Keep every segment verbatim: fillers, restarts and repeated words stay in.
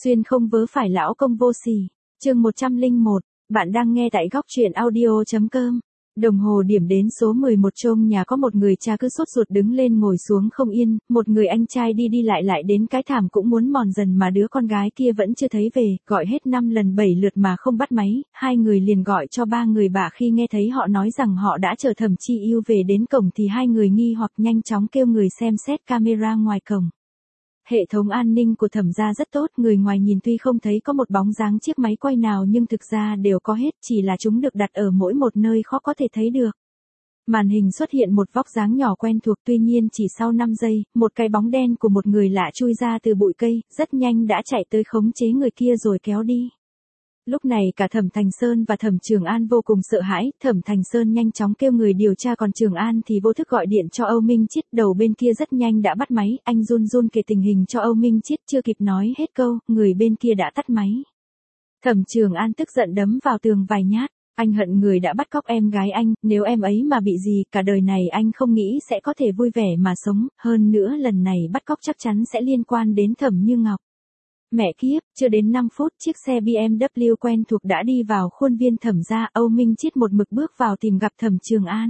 Xuyên không vớ phải lão công vô sỉ. Chương một trăm lẻ một, bạn đang nghe tại góc truyện audio chấm com. Đồng hồ điểm đến số mười một trong nhà có một người cha cứ sốt ruột đứng lên ngồi xuống không yên, một người anh trai đi đi lại lại đến cái thảm cũng muốn mòn dần mà đứa con gái kia vẫn chưa thấy về, gọi hết năm lần bảy lượt mà không bắt máy, hai người liền gọi cho ba người bà khi nghe thấy họ nói rằng họ đã chờ Thẩm Chi Yêu về đến cổng thì hai người nghi hoặc nhanh chóng kêu người xem xét camera ngoài cổng. Hệ thống an ninh của Thẩm gia rất tốt, người ngoài nhìn tuy không thấy có một bóng dáng chiếc máy quay nào nhưng thực ra đều có hết, chỉ là chúng được đặt ở mỗi một nơi khó có thể thấy được. Màn hình xuất hiện một vóc dáng nhỏ quen thuộc, tuy nhiên chỉ sau năm giây, một cái bóng đen của một người lạ chui ra từ bụi cây, rất nhanh đã chạy tới khống chế người kia rồi kéo đi. Lúc này cả Thẩm Thành Sơn và Thẩm Trường An vô cùng sợ hãi, Thẩm Thành Sơn nhanh chóng kêu người điều tra còn Trường An thì vô thức gọi điện cho Âu Minh Chiết, đầu bên kia rất nhanh đã bắt máy, anh run run kể tình hình cho Âu Minh Chiết, chưa kịp nói hết câu, người bên kia đã tắt máy. Thẩm Trường An tức giận đấm vào tường vài nhát, anh hận người đã bắt cóc em gái anh, nếu em ấy mà bị gì, cả đời này anh không nghĩ sẽ có thể vui vẻ mà sống, hơn nữa lần này bắt cóc chắc chắn sẽ liên quan đến Thẩm Như Ngọc. Mẹ kiếp, chưa đến năm phút chiếc xe bê em vê quen thuộc đã đi vào khuôn viên Thẩm gia, Âu Minh Chiết một mực bước vào tìm gặp Thẩm Trường An.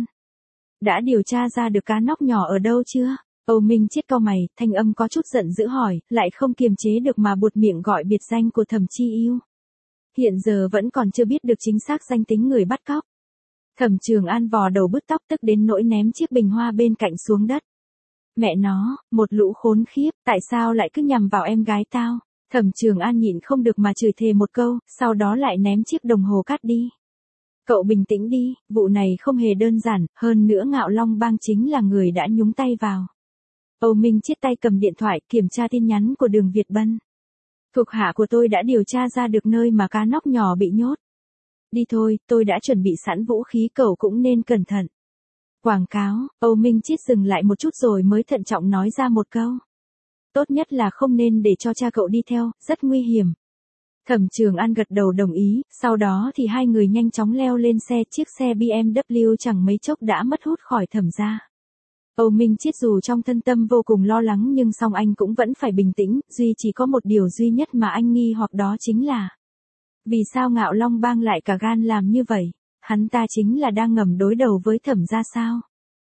Đã điều tra ra được cá nóc nhỏ ở đâu chưa? Âu Minh Chiết cau mày, thanh âm có chút giận dữ hỏi, lại không kiềm chế được mà buột miệng gọi biệt danh của Thẩm Chi Yêu. Hiện giờ vẫn còn chưa biết được chính xác danh tính người bắt cóc. Thẩm Trường An vò đầu bứt tóc tức đến nỗi ném chiếc bình hoa bên cạnh xuống đất. Mẹ nó, một lũ khốn khiếp, tại sao lại cứ nhằm vào em gái tao? Thẩm Trường An nhịn không được mà chửi thề một câu, sau đó lại ném chiếc đồng hồ cát đi. Cậu bình tĩnh đi, vụ này không hề đơn giản, hơn nữa Ngạo Long Bang chính là người đã nhúng tay vào. Âu Minh Chiết tay cầm điện thoại kiểm tra tin nhắn của Đường Việt Bân. Thuộc hạ của tôi đã điều tra ra được nơi mà cá nóc nhỏ bị nhốt. Đi thôi, tôi đã chuẩn bị sẵn vũ khí, cậu cũng nên cẩn thận. Quảng cáo, Âu Minh Chiết dừng lại một chút rồi mới thận trọng nói ra một câu. Tốt nhất là không nên để cho cha cậu đi theo, rất nguy hiểm. Thẩm Trường An gật đầu đồng ý, sau đó thì hai người nhanh chóng leo lên xe, chiếc xe bê em vê chẳng mấy chốc đã mất hút khỏi Thẩm gia. Âu Minh Chiết dù trong thân tâm vô cùng lo lắng nhưng song anh cũng vẫn phải bình tĩnh, duy chỉ có một điều duy nhất mà anh nghi hoặc đó chính là vì sao Ngạo Long Bang lại cả gan làm như vậy, hắn ta chính là đang ngầm đối đầu với Thẩm gia sao?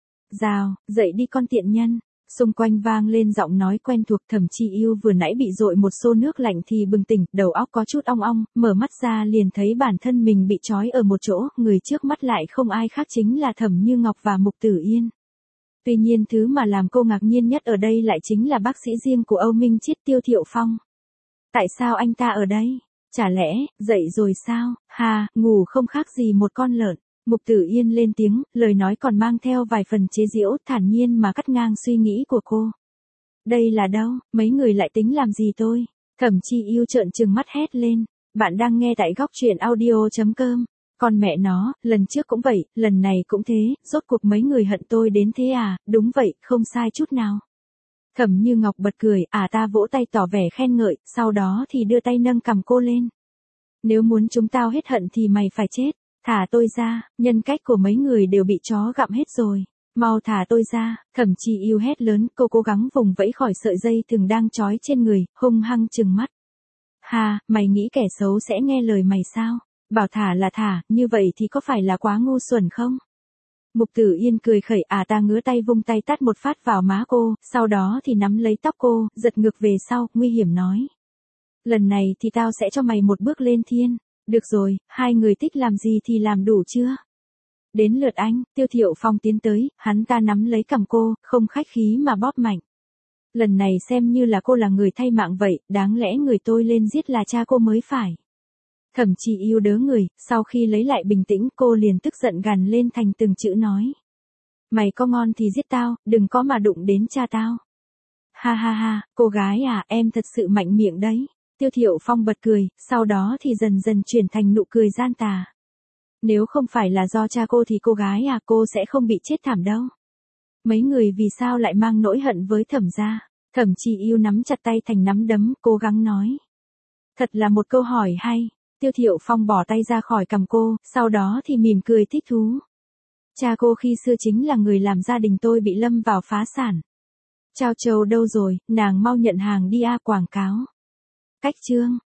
Rào, dậy đi con tiện nhân. Xung quanh vang lên giọng nói quen thuộc. Thẩm Chi Yêu vừa nãy bị dội một xô nước lạnh thì bừng tỉnh, đầu óc có chút ong ong, mở mắt ra liền thấy bản thân mình bị trói ở một chỗ, người trước mắt lại không ai khác chính là Thẩm Như Ngọc và Mục Tử Yên. Tuy nhiên thứ mà làm cô ngạc nhiên nhất ở đây lại chính là bác sĩ riêng của Âu Minh Chiết, Tiêu Thiệu Phong. Tại sao anh ta ở đây? Chả lẽ, dậy rồi sao? Ha, ngủ không khác gì một con lợn. Mục Tử Yên lên tiếng, lời nói còn mang theo vài phần chế giễu, thản nhiên mà cắt ngang suy nghĩ của cô. Đây là đâu, mấy người lại tính làm gì tôi? Thẩm Chi Yêu trợn trừng mắt hét lên, bạn đang nghe tại góc truyện audio chấm com. Còn mẹ nó, lần trước cũng vậy, lần này cũng thế, rốt cuộc mấy người hận tôi đến thế à? Đúng vậy, không sai chút nào. Thẩm Như Ngọc bật cười, à ta vỗ tay tỏ vẻ khen ngợi, sau đó thì đưa tay nâng cằm cô lên. Nếu muốn chúng tao hết hận thì mày phải chết. Thả tôi ra, nhân cách của mấy người đều bị chó gặm hết rồi. Mau thả tôi ra, Thẩm Chi Yêu hét lớn, cô cố gắng vùng vẫy khỏi sợi dây thừng đang trói trên người, hung hăng trừng mắt. Hà, mày nghĩ kẻ xấu sẽ nghe lời mày sao? Bảo thả là thả, như vậy thì có phải là quá ngu xuẩn không? Mục Tử Yên cười khẩy, à ta ngứa tay vung tay tát một phát vào má cô, sau đó thì nắm lấy tóc cô, giật ngược về sau, nguy hiểm nói. Lần này thì tao sẽ cho mày một bước lên thiên. Được rồi, hai người thích làm gì thì làm đủ chưa? Đến lượt anh, Tiêu Thiệu Phong tiến tới, hắn ta nắm lấy cằm cô, không khách khí mà bóp mạnh. Lần này xem như là cô là người thay mạng vậy, đáng lẽ người tôi lên giết là cha cô mới phải. Thẩm Chi Yêu đớ người, sau khi lấy lại bình tĩnh cô liền tức giận gằn lên thành từng chữ nói. Mày có ngon thì giết tao, đừng có mà đụng đến cha tao. Ha ha ha, cô gái à, em thật sự mạnh miệng đấy. Tiêu Thiệu Phong bật cười, sau đó thì dần dần chuyển thành nụ cười gian tà. Nếu không phải là do cha cô thì cô gái à, cô sẽ không bị chết thảm đâu. Mấy người vì sao lại mang nỗi hận với Thẩm gia? Thẩm Chi Yêu nắm chặt tay thành nắm đấm, cố gắng nói. Thật là một câu hỏi hay. Tiêu Thiệu Phong bỏ tay ra khỏi cằm cô, sau đó thì mỉm cười thích thú. Cha cô khi xưa chính là người làm gia đình tôi bị lâm vào phá sản. Trao Châu đâu rồi, nàng mau nhận hàng đi a. Quảng cáo. Cách chương.